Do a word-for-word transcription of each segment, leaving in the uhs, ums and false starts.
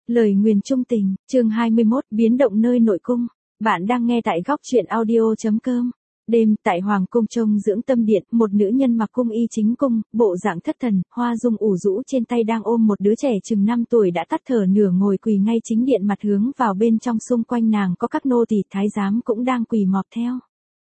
Lời nguyền chung tình, chương hai mươi mốt, biến động nơi nội cung. Bạn đang nghe tại góc truyện audio chấm com. Đêm, tại Hoàng cung trông dưỡng tâm điện, một nữ nhân mặc cung y chính cung, bộ dạng thất thần, hoa dung ủ rũ trên tay đang ôm một đứa trẻ chừng năm tuổi đã tắt thở nửa ngồi quỳ ngay chính điện mặt hướng vào bên trong, xung quanh nàng có các nô tỳ thái giám cũng đang quỳ mọp theo.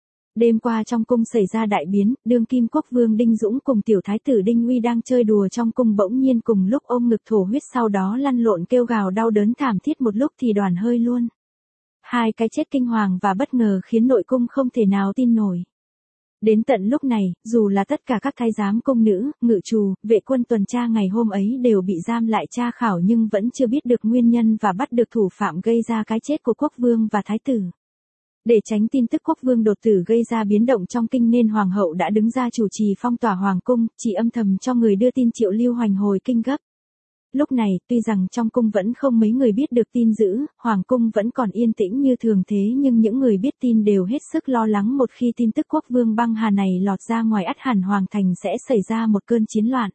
Đêm qua trong cung xảy ra đại biến, đương kim quốc vương Đinh Dũng cùng tiểu thái tử Đinh Uy đang chơi đùa trong cung bỗng nhiên cùng lúc ôm ngực thổ huyết, sau đó lăn lộn kêu gào đau đớn thảm thiết, một lúc thì đoàn hơi luôn. Hai cái chết kinh hoàng và bất ngờ khiến nội cung không thể nào tin nổi. Đến tận lúc này, dù là tất cả các thái giám cung nữ, ngự trù, vệ quân tuần tra ngày hôm ấy đều bị giam lại tra khảo nhưng vẫn chưa biết được nguyên nhân và bắt được thủ phạm gây ra cái chết của quốc vương và thái tử. Để tránh tin tức quốc vương đột tử gây ra biến động trong kinh nên hoàng hậu đã đứng ra chủ trì phong tỏa hoàng cung, chỉ âm thầm cho người đưa tin triệu Lưu Hoành hồi kinh gấp. Lúc này, tuy rằng trong cung vẫn không mấy người biết được tin dữ, hoàng cung vẫn còn yên tĩnh như thường thế, nhưng những người biết tin đều hết sức lo lắng, một khi tin tức quốc vương băng hà này lọt ra ngoài ắt hẳn hoàng thành sẽ xảy ra một cơn chiến loạn.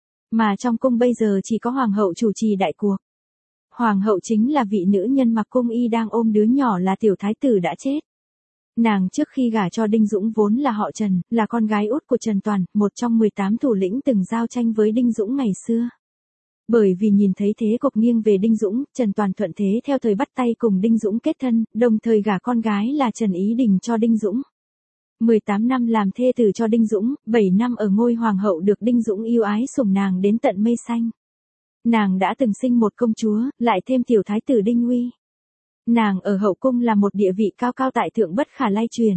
Mà trong cung bây giờ chỉ có hoàng hậu chủ trì đại cuộc. Hoàng hậu chính là vị nữ nhân mặc cung y đang ôm đứa nhỏ là tiểu thái tử đã chết. Nàng trước khi gả cho Đinh Dũng vốn là họ Trần, là con gái út của Trần Toàn, một trong mười tám thủ lĩnh từng giao tranh với Đinh Dũng ngày xưa. Bởi vì nhìn thấy thế cục nghiêng về Đinh Dũng, Trần Toàn thuận thế theo thời bắt tay cùng Đinh Dũng kết thân, đồng thời gả con gái là Trần Ý Đình cho Đinh Dũng. mười tám năm làm thê tử cho Đinh Dũng, bảy năm ở ngôi hoàng hậu được Đinh Dũng yêu ái sủng nàng đến tận mây xanh. Nàng đã từng sinh một công chúa, lại thêm tiểu thái tử Đinh Uy. Nàng ở hậu cung là một địa vị cao cao tại thượng bất khả lay truyền.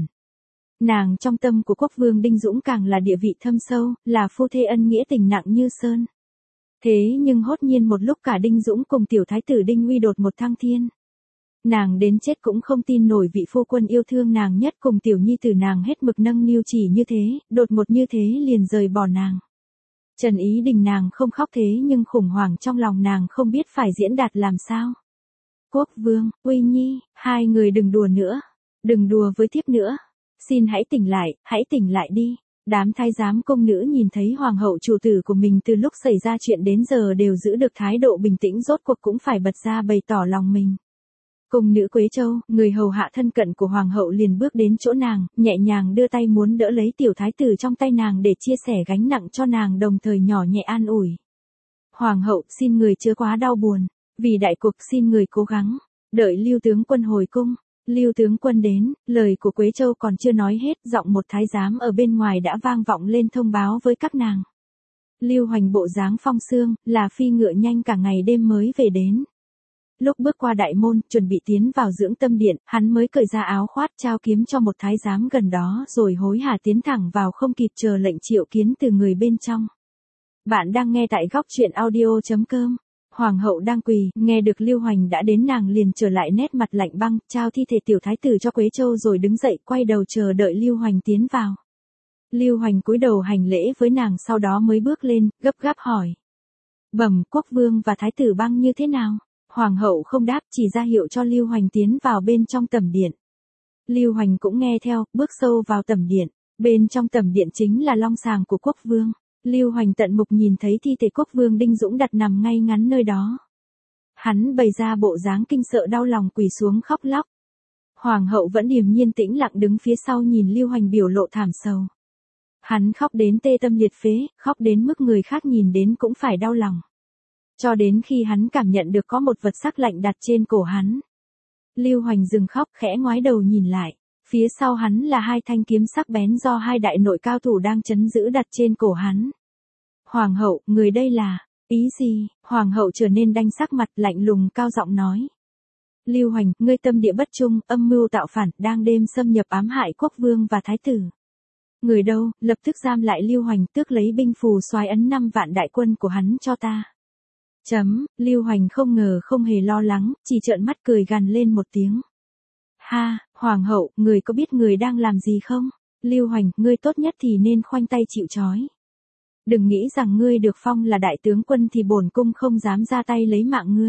Nàng trong tâm của quốc vương Đinh Dũng càng là địa vị thâm sâu, là phu thê ân nghĩa tình nặng như sơn. Thế nhưng hốt nhiên một lúc cả Đinh Dũng cùng tiểu thái tử Đinh Uy đột một thăng thiên. Nàng đến chết cũng không tin nổi vị phu quân yêu thương nàng nhất cùng tiểu nhi tử nàng hết mực nâng niu chỉ như thế, đột một như thế liền rời bỏ nàng. Trần Ý Đình nàng không khóc thế nhưng khủng hoảng trong lòng nàng không biết phải diễn đạt làm sao. Quốc vương, Uy Nhi, hai người đừng đùa nữa, đừng đùa với thiếp nữa. Xin hãy tỉnh lại, hãy tỉnh lại đi. Đám thái giám công nữ nhìn thấy hoàng hậu chủ tử của mình từ lúc xảy ra chuyện đến giờ đều giữ được thái độ bình tĩnh, rốt cuộc cũng phải bật ra bày tỏ lòng mình. Cung nữ Quế Châu, người hầu hạ thân cận của hoàng hậu liền bước đến chỗ nàng, nhẹ nhàng đưa tay muốn đỡ lấy tiểu thái tử trong tay nàng để chia sẻ gánh nặng cho nàng, đồng thời nhỏ nhẹ an ủi. Hoàng hậu, xin người chớ quá đau buồn, vì đại cuộc xin người cố gắng, đợi Lưu tướng quân hồi cung. Lưu tướng quân đến, lời của Quế Châu còn chưa nói hết, giọng một thái giám ở bên ngoài đã vang vọng lên thông báo với các nàng. Lưu Hoành bộ dáng phong sương, là phi ngựa nhanh cả ngày đêm mới về đến. Lúc bước qua đại môn, chuẩn bị tiến vào dưỡng tâm điện, hắn mới cởi ra áo khoác trao kiếm cho một thái giám gần đó rồi hối hả tiến thẳng vào, không kịp chờ lệnh triệu kiến từ người bên trong. Bạn đang nghe tại góc truyện audio chấm com. Hoàng hậu đang quỳ, nghe được Lưu Hoành đã đến nàng liền trở lại nét mặt lạnh băng, trao thi thể tiểu thái tử cho Quế Châu rồi đứng dậy quay đầu chờ đợi Lưu Hoành tiến vào. Lưu Hoành cúi đầu hành lễ với nàng sau đó mới bước lên, gấp gáp hỏi. Bẩm quốc vương và thái tử băng như thế nào? Hoàng hậu không đáp, chỉ ra hiệu cho Lưu Hoành tiến vào bên trong tẩm điện. Lưu Hoành cũng nghe theo, bước sâu vào tẩm điện. Bên trong tẩm điện chính là long sàng của quốc vương. Lưu Hoành tận mục nhìn thấy thi thể quốc vương Đinh Dũng đặt nằm ngay ngắn nơi đó. Hắn bày ra bộ dáng kinh sợ đau lòng quỳ xuống khóc lóc. Hoàng hậu vẫn điềm nhiên tĩnh lặng đứng phía sau nhìn Lưu Hoành biểu lộ thảm sầu. Hắn khóc đến tê tâm liệt phế, khóc đến mức người khác nhìn đến cũng phải đau lòng. Cho đến khi hắn cảm nhận được có một vật sắc lạnh đặt trên cổ hắn. Lưu Hoành dừng khóc, khẽ ngoái đầu nhìn lại. Phía sau hắn là hai thanh kiếm sắc bén do hai đại nội cao thủ đang trấn giữ đặt trên cổ hắn. Hoàng hậu, người đây là, ý gì? Hoàng hậu trở nên đanh sắc mặt, lạnh lùng cao giọng nói. Lưu Hoành, ngươi tâm địa bất trung, âm mưu tạo phản, đang đêm xâm nhập ám hại quốc vương và thái tử. Người đâu, lập tức giam lại Lưu Hoành, tước lấy binh phù soái ấn năm vạn đại quân của hắn cho ta. Chấm, Lưu Hoành không ngờ không hề lo lắng, chỉ trợn mắt cười gằn lên một tiếng. Ha, hoàng hậu, người có biết người đang làm gì không? Lưu Hoành, ngươi tốt nhất thì nên khoanh tay chịu trói. Đừng nghĩ rằng ngươi được phong là đại tướng quân thì bổn cung không dám ra tay lấy mạng ngươi.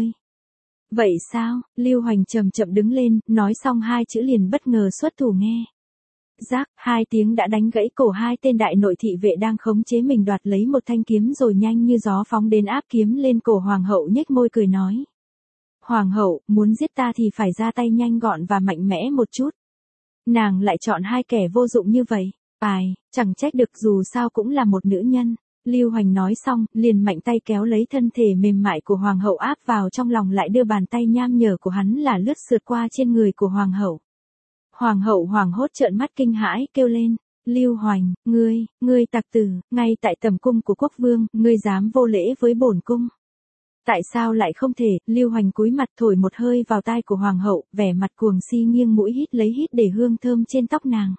Vậy sao? Lưu Hoành chậm chậm đứng lên, nói xong hai chữ liền bất ngờ xuất thủ nghe. Rác, hai tiếng đã đánh gãy cổ hai tên đại nội thị vệ đang khống chế mình, đoạt lấy một thanh kiếm rồi nhanh như gió phóng đến áp kiếm lên cổ hoàng hậu, nhếch môi cười nói. Hoàng hậu, muốn giết ta thì phải ra tay nhanh gọn và mạnh mẽ một chút. Nàng lại chọn hai kẻ vô dụng như vậy. Ai, chẳng trách được, dù sao cũng là một nữ nhân. Lưu Hoành nói xong, liền mạnh tay kéo lấy thân thể mềm mại của hoàng hậu áp vào trong lòng, lại đưa bàn tay nham nhở của hắn là lướt sượt qua trên người của hoàng hậu. Hoàng hậu hoảng hốt trợn mắt kinh hãi, kêu lên, Lưu Hoành, ngươi, ngươi tặc tử, ngay tại tầm cung của quốc vương, ngươi dám vô lễ với bổn cung. Tại sao lại không thể? Lưu Hoành cúi mặt thổi một hơi vào tai của hoàng hậu, vẻ mặt cuồng si, nghiêng mũi hít lấy hít để hương thơm trên tóc nàng.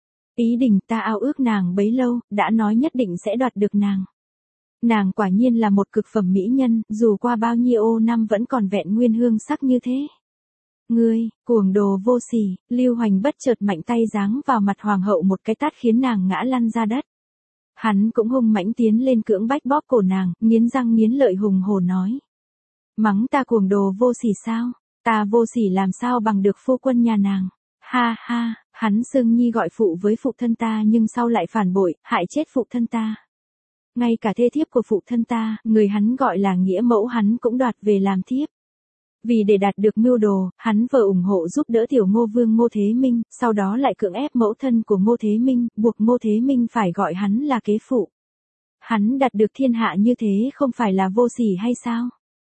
Ý định ta ao ước nàng bấy lâu, đã nói nhất định sẽ đoạt được nàng. Nàng quả nhiên là một cực phẩm mỹ nhân, dù qua bao nhiêu năm vẫn còn vẹn nguyên hương sắc như thế. Ngươi, cuồng đồ vô sỉ. Lưu Hoành bất chợt mạnh tay giáng vào mặt hoàng hậu một cái tát khiến nàng ngã lăn ra đất. Hắn cũng hung mãnh tiến lên cưỡng bách bóp cổ nàng, nghiến răng nghiến lợi hùng hổ nói. Mắng ta cuồng đồ vô sỉ sao? Ta vô sỉ làm sao bằng được phu quân nhà nàng? Ha ha, hắn xưng nhi gọi phụ với phụ thân ta nhưng sau lại phản bội, hại chết phụ thân ta. Ngay cả thê thiếp của phụ thân ta, người hắn gọi là nghĩa mẫu, hắn cũng đoạt về làm thiếp. Vì để đạt được mưu đồ, hắn vờ ủng hộ giúp đỡ tiểu Ngô Vương Ngô Thế Minh, sau đó lại cưỡng ép mẫu thân của Ngô Thế Minh, buộc Ngô Thế Minh phải gọi hắn là kế phụ. Hắn đạt được thiên hạ như thế không phải là vô sỉ hay sao?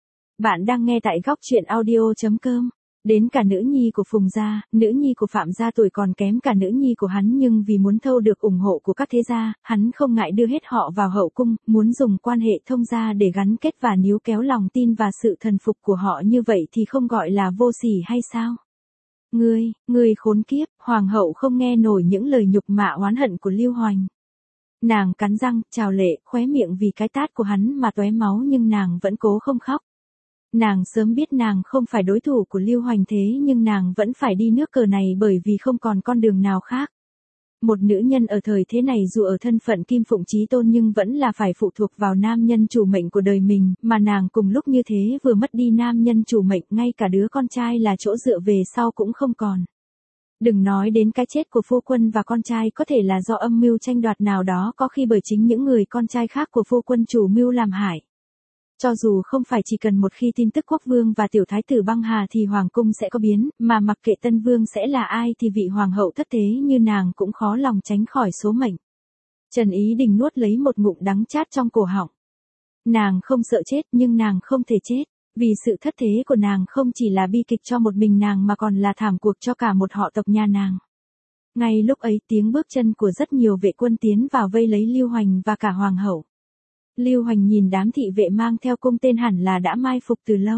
Bạn đang nghe tại góc truyện audio chấm com. Đến cả nữ nhi của Phùng gia, nữ nhi của Phạm gia tuổi còn kém cả nữ nhi của hắn, nhưng vì muốn thâu được ủng hộ của các thế gia, hắn không ngại đưa hết họ vào hậu cung, muốn dùng quan hệ thông gia để gắn kết và níu kéo lòng tin và sự thần phục của họ, như vậy thì không gọi là vô sỉ hay sao? Ngươi, ngươi khốn kiếp. Hoàng hậu không nghe nổi những lời nhục mạ oán hận của Lưu Hoành. Nàng cắn răng, trào lệ, khóe miệng vì cái tát của hắn mà tóe máu, nhưng nàng vẫn cố không khóc. Nàng sớm biết nàng không phải đối thủ của Lưu Hoành, thế nhưng nàng vẫn phải đi nước cờ này bởi vì không còn con đường nào khác. Một nữ nhân ở thời thế này dù ở thân phận kim phụng chí tôn nhưng vẫn là phải phụ thuộc vào nam nhân chủ mệnh của đời mình, mà nàng cùng lúc như thế vừa mất đi nam nhân chủ mệnh, ngay cả đứa con trai là chỗ dựa về sau cũng không còn. Đừng nói đến cái chết của phu quân và con trai, có thể là do âm mưu tranh đoạt nào đó, có khi bởi chính những người con trai khác của phu quân chủ mưu làm hại. Cho dù không phải chỉ cần một khi tin tức quốc vương và tiểu thái tử băng hà thì hoàng cung sẽ có biến, mà mặc kệ tân vương sẽ là ai thì vị hoàng hậu thất thế như nàng cũng khó lòng tránh khỏi số mệnh. Trần Ý Đình nuốt lấy một ngụm đắng chát trong cổ họng. Nàng không sợ chết nhưng nàng không thể chết, vì sự thất thế của nàng không chỉ là bi kịch cho một mình nàng mà còn là thảm cuộc cho cả một họ tộc nhà nàng. Ngay lúc ấy tiếng bước chân của rất nhiều vệ quân tiến vào vây lấy Lưu Hoành và cả hoàng hậu. Lưu Hoành nhìn đám thị vệ mang theo cung tên hẳn là đã mai phục từ lâu.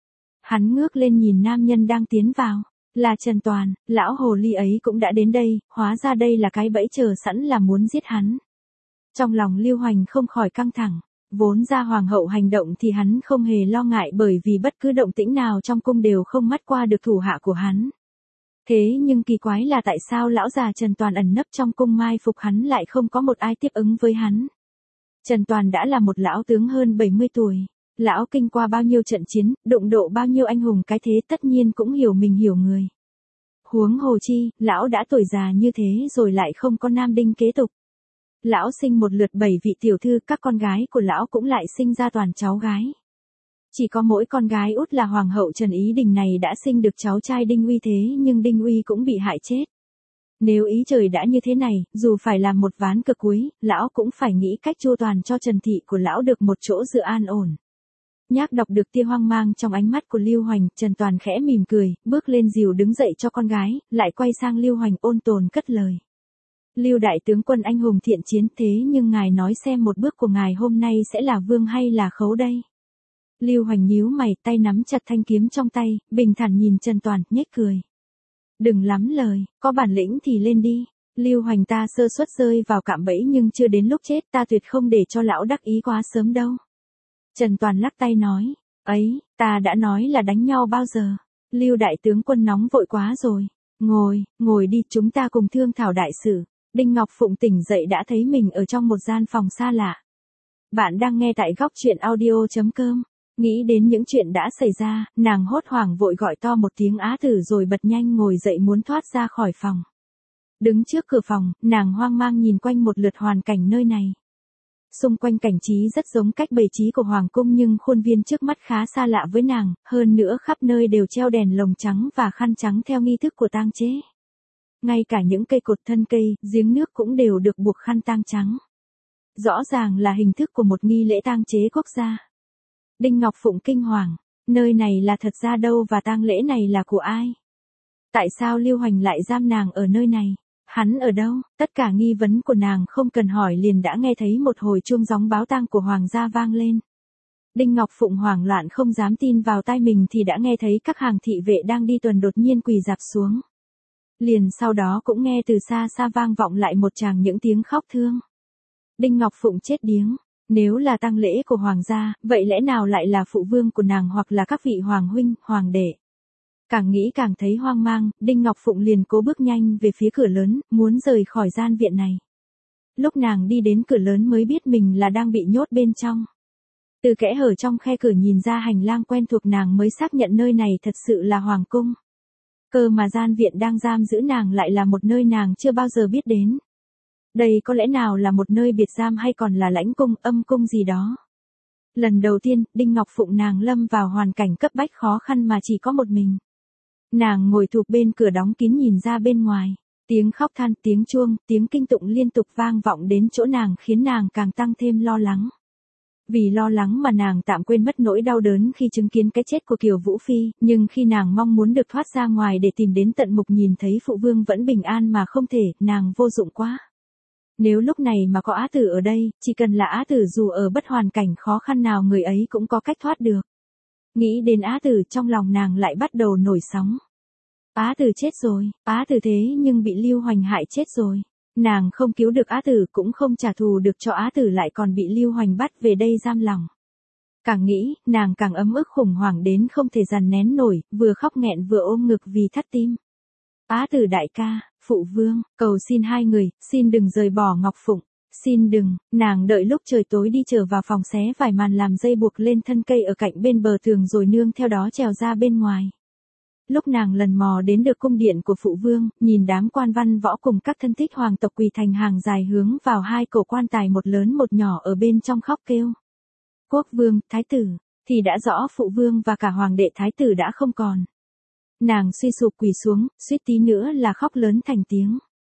Hắn ngước lên nhìn nam nhân đang tiến vào, là Trần Toàn, lão hồ ly ấy cũng đã đến đây, hóa ra đây là cái bẫy chờ sẵn là muốn giết hắn. Trong lòng Lưu Hoành không khỏi căng thẳng, vốn ra hoàng hậu hành động thì hắn không hề lo ngại bởi vì bất cứ động tĩnh nào trong cung đều không mắt qua được thủ hạ của hắn. Thế nhưng kỳ quái là tại sao lão già Trần Toàn ẩn nấp trong cung mai phục hắn lại không có một ai tiếp ứng với hắn. Trần Toàn đã là một lão tướng hơn bảy mươi tuổi, lão kinh qua bao nhiêu trận chiến, đụng độ bao nhiêu anh hùng cái thế, tất nhiên cũng hiểu mình hiểu người. Huống hồ chi, lão đã tuổi già như thế rồi lại không có nam đinh kế tục. Lão sinh một lượt bảy vị tiểu thư, các con gái của lão cũng lại sinh ra toàn cháu gái. Chỉ có mỗi con gái út là hoàng hậu Trần Ý Đình này đã sinh được cháu trai Đinh Uy, thế nhưng Đinh Uy cũng bị hại chết. Nếu ý trời đã như thế này, dù phải làm một ván cờ cuối, lão cũng phải nghĩ cách chu toàn cho Trần thị của lão được một chỗ dựa an ổn. Nhác đọc được tia hoang mang trong ánh mắt của Lưu Hoành, Trần Toàn khẽ mỉm cười, bước lên dìu đứng dậy cho con gái, lại quay sang Lưu Hoành ôn tồn cất lời. Lưu đại tướng quân anh hùng thiện chiến, thế nhưng ngài nói xem một bước của ngài hôm nay sẽ là vương hay là khấu đây? Lưu Hoành nhíu mày, tay nắm chặt thanh kiếm trong tay, bình thản nhìn Trần Toàn, nhếch cười. Đừng lắm lời, có bản lĩnh thì lên đi. Lưu Hoành ta sơ suất rơi vào cạm bẫy nhưng chưa đến lúc chết, ta tuyệt không để cho lão đắc ý quá sớm đâu. Trần Toàn lắc tay nói, ấy, ta đã nói là đánh nhau bao giờ. Lưu đại tướng quân nóng vội quá rồi. Ngồi, ngồi đi, chúng ta cùng thương thảo đại sự. Đinh Ngọc Phụng tỉnh dậy đã thấy mình ở trong một gian phòng xa lạ. Bạn đang nghe tại góc truyện audio chấm com. Nghĩ đến những chuyện đã xảy ra, nàng hốt hoảng vội gọi to một tiếng á tử rồi bật nhanh ngồi dậy muốn thoát ra khỏi phòng. Đứng trước cửa phòng, nàng hoang mang nhìn quanh một lượt hoàn cảnh nơi này. Xung quanh cảnh trí rất giống cách bày trí của hoàng cung nhưng khuôn viên trước mắt khá xa lạ với nàng, hơn nữa khắp nơi đều treo đèn lồng trắng và khăn trắng theo nghi thức của tang chế. Ngay cả những cây cột thân cây, giếng nước cũng đều được buộc khăn tang trắng. Rõ ràng là hình thức của một nghi lễ tang chế quốc gia. Đinh Ngọc Phụng kinh hoàng, nơi này là thật ra đâu và tang lễ này là của ai? Tại sao Lưu Hoành lại giam nàng ở nơi này? Hắn ở đâu? Tất cả nghi vấn của nàng không cần hỏi liền đã nghe thấy một hồi chuông gióng báo tang của hoàng gia vang lên. Đinh Ngọc Phụng hoảng loạn không dám tin vào tai mình thì đã nghe thấy các hàng thị vệ đang đi tuần đột nhiên quỳ rạp xuống. Liền sau đó cũng nghe từ xa xa vang vọng lại một tràng những tiếng khóc thương. Đinh Ngọc Phụng chết điếng. Nếu là tang lễ của hoàng gia, vậy lẽ nào lại là phụ vương của nàng hoặc là các vị hoàng huynh, hoàng đệ? Càng nghĩ càng thấy hoang mang, Đinh Ngọc Phụng liền cố bước nhanh về phía cửa lớn, muốn rời khỏi gian viện này. Lúc nàng đi đến cửa lớn mới biết mình là đang bị nhốt bên trong. Từ kẽ hở trong khe cửa nhìn ra hành lang quen thuộc nàng mới xác nhận nơi này thật sự là hoàng cung. Cơ mà gian viện đang giam giữ nàng lại là một nơi nàng chưa bao giờ biết đến. Đây có lẽ nào là một nơi biệt giam hay còn là lãnh cung, âm cung gì đó. Lần đầu tiên, Đinh Ngọc Phụng nàng lâm vào hoàn cảnh cấp bách khó khăn mà chỉ có một mình. Nàng ngồi thụp bên cửa đóng kín nhìn ra bên ngoài. Tiếng khóc than, tiếng chuông, tiếng kinh tụng liên tục vang vọng đến chỗ nàng khiến nàng càng tăng thêm lo lắng. Vì lo lắng mà nàng tạm quên mất nỗi đau đớn khi chứng kiến cái chết của Kiều Vũ Phi, nhưng khi nàng mong muốn được thoát ra ngoài để tìm đến tận mục nhìn thấy phụ vương vẫn bình an mà không thể, nàng vô dụng quá. Nếu lúc này mà có Á Tử ở đây, chỉ cần là Á Tử dù ở bất hoàn cảnh khó khăn nào người ấy cũng có cách thoát được. Nghĩ đến Á Tử trong lòng nàng lại bắt đầu nổi sóng. Á Tử chết rồi, Á Tử thế nhưng bị Lưu Hoành hại chết rồi. Nàng không cứu được Á Tử cũng không trả thù được cho Á Tử lại còn bị Lưu Hoành bắt về đây giam lòng. Càng nghĩ, nàng càng ấm ức khủng hoảng đến không thể dằn nén nổi, vừa khóc nghẹn vừa ôm ngực vì thắt tim. Á Tử đại ca, phụ vương, cầu xin hai người, xin đừng rời bỏ Ngọc Phụng. Xin đừng, nàng đợi lúc trời tối đi trở vào phòng xé vài màn làm dây buộc lên thân cây ở cạnh bên bờ tường rồi nương theo đó trèo ra bên ngoài. Lúc nàng lần mò đến được cung điện của phụ vương, nhìn đám quan văn võ cùng các thân thích hoàng tộc quỳ thành hàng dài hướng vào hai cổ quan tài một lớn một nhỏ ở bên trong khóc kêu. Quốc vương, thái tử, thì đã rõ phụ vương và cả hoàng đệ thái tử đã không còn. Nàng suy sụp quỳ xuống, suýt tí nữa là khóc lớn thành tiếng.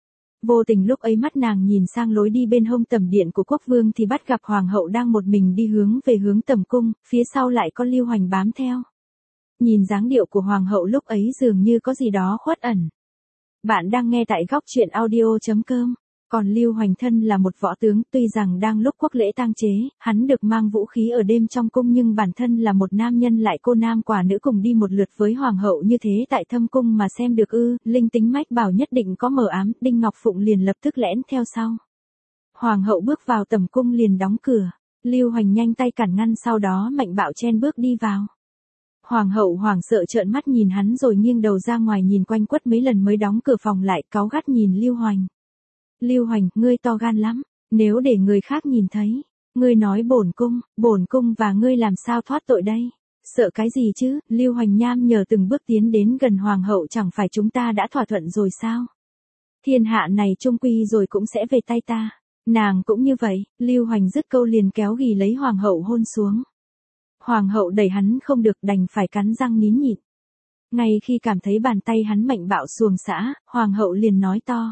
Vô tình lúc ấy mắt nàng nhìn sang lối đi bên hông tẩm điện của quốc vương thì bắt gặp hoàng hậu đang một mình đi hướng về hướng tẩm cung, phía sau lại có Lưu Hoành bám theo. Nhìn dáng điệu của hoàng hậu lúc ấy dường như có gì đó khuất ẩn. Bạn đang nghe tại góc truyện audio chấm com. Còn Lưu Hoành thân là một võ tướng, tuy rằng đang lúc quốc lễ tang chế, hắn được mang vũ khí ở đêm trong cung nhưng bản thân là một nam nhân lại cô nam quả nữ cùng đi một lượt với hoàng hậu như thế tại thâm cung mà xem được ư, linh tính mách bảo nhất định có mờ ám, Đinh Ngọc Phụng liền lập tức lẻn theo sau. Hoàng hậu bước vào tẩm cung liền đóng cửa, Lưu Hoành nhanh tay cản ngăn sau đó mạnh bạo chen bước đi vào. Hoàng hậu hoảng sợ trợn mắt nhìn hắn rồi nghiêng đầu ra ngoài nhìn quanh quất mấy lần mới đóng cửa phòng lại, cáu gắt nhìn Lưu Hoành. Lưu Hoành, ngươi to gan lắm, nếu để người khác nhìn thấy, ngươi nói bổn cung, bổn cung và ngươi làm sao thoát tội đây? Sợ cái gì chứ? Lưu Hoành nham nhở từng bước tiến đến gần hoàng hậu, chẳng phải chúng ta đã thỏa thuận rồi sao? Thiên hạ này chung quy rồi cũng sẽ về tay ta. Nàng cũng như vậy, Lưu Hoành dứt câu liền kéo ghì lấy hoàng hậu hôn xuống. Hoàng hậu đẩy hắn không được đành phải cắn răng nín nhịn. Ngay khi cảm thấy bàn tay hắn mạnh bạo xuồng xã, hoàng hậu liền nói to.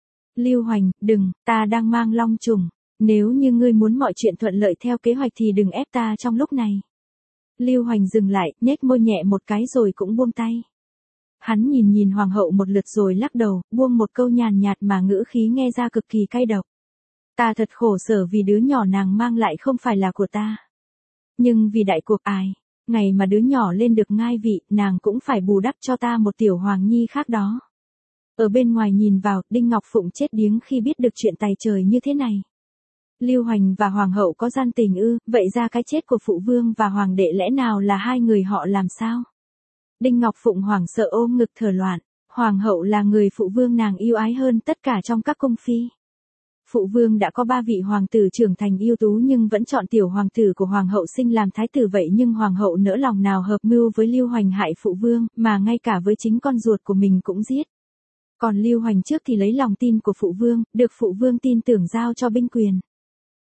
Lưu Hoành, đừng, ta đang mang long trùng, nếu như ngươi muốn mọi chuyện thuận lợi theo kế hoạch thì đừng ép ta trong lúc này. Lưu Hoành dừng lại, nhếch môi nhẹ một cái rồi cũng buông tay. Hắn nhìn nhìn hoàng hậu một lượt rồi lắc đầu, buông một câu nhàn nhạt mà ngữ khí nghe ra cực kỳ cay độc. Ta thật khổ sở vì đứa nhỏ nàng mang lại không phải là của ta. Nhưng vì đại cuộc ai, ngày mà đứa nhỏ lên được ngai vị, nàng cũng phải bù đắp cho ta một tiểu hoàng nhi khác đó. Ở bên ngoài nhìn vào, Đinh Ngọc Phụng chết điếng khi biết được chuyện tày trời như thế này. Lưu Hoành và hoàng hậu có gian tình ư, vậy ra cái chết của phụ vương và hoàng đệ lẽ nào là hai người họ làm sao? Đinh Ngọc Phụng hoảng sợ ôm ngực thở loạn, hoàng hậu là người phụ vương nàng yêu ái hơn tất cả trong các cung phi. Phụ vương đã có ba vị hoàng tử trưởng thành ưu tú nhưng vẫn chọn tiểu hoàng tử của hoàng hậu sinh làm thái tử, vậy nhưng hoàng hậu nỡ lòng nào hợp mưu với Lưu Hoành hại phụ vương, mà ngay cả với chính con ruột của mình cũng giết. Còn Lưu Hoành trước thì lấy lòng tin của phụ vương, được phụ vương tin tưởng giao cho binh quyền.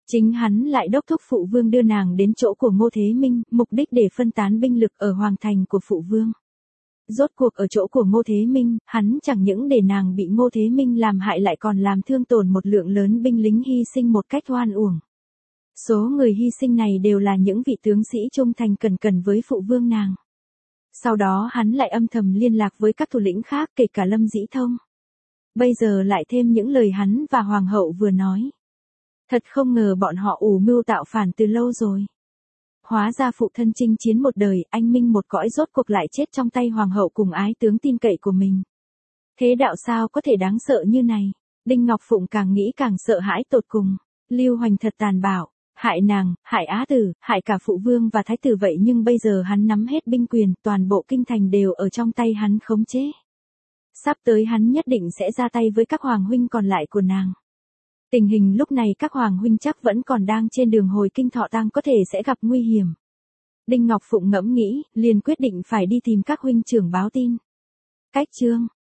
Chính hắn lại đốc thúc phụ vương đưa nàng đến chỗ của Ngô Thế Minh, mục đích để phân tán binh lực ở hoàng thành của phụ vương. Rốt cuộc ở chỗ của Ngô Thế Minh, hắn chẳng những để nàng bị Ngô Thế Minh làm hại lại còn làm thương tổn một lượng lớn binh lính hy sinh một cách oan uổng. Số người hy sinh này đều là những vị tướng sĩ trung thành cẩn cẩn với phụ vương nàng. Sau đó hắn lại âm thầm liên lạc với các thủ lĩnh khác kể cả Lâm Dĩ Thông. Bây giờ lại thêm những lời hắn và hoàng hậu vừa nói. Thật không ngờ bọn họ ủ mưu tạo phản từ lâu rồi. Hóa ra phụ thân chinh chiến một đời, anh minh một cõi rốt cuộc lại chết trong tay hoàng hậu cùng ái tướng tin cậy của mình. Thế đạo sao có thể đáng sợ như này? Đinh Ngọc Phụng càng nghĩ càng sợ hãi tột cùng. Lưu Hoành thật tàn bạo, hại nàng, hại Á Tử, hại cả phụ vương và thái tử, vậy nhưng bây giờ hắn nắm hết binh quyền, toàn bộ kinh thành đều ở trong tay hắn khống chế. Sắp tới hắn nhất định sẽ ra tay với các hoàng huynh còn lại của nàng. Tình hình lúc này các hoàng huynh chắc vẫn còn đang trên đường hồi kinh Thọ Tang, có thể sẽ gặp nguy hiểm. Đinh Ngọc Phụng ngẫm nghĩ, liền quyết định phải đi tìm các huynh trưởng báo tin. Cách chương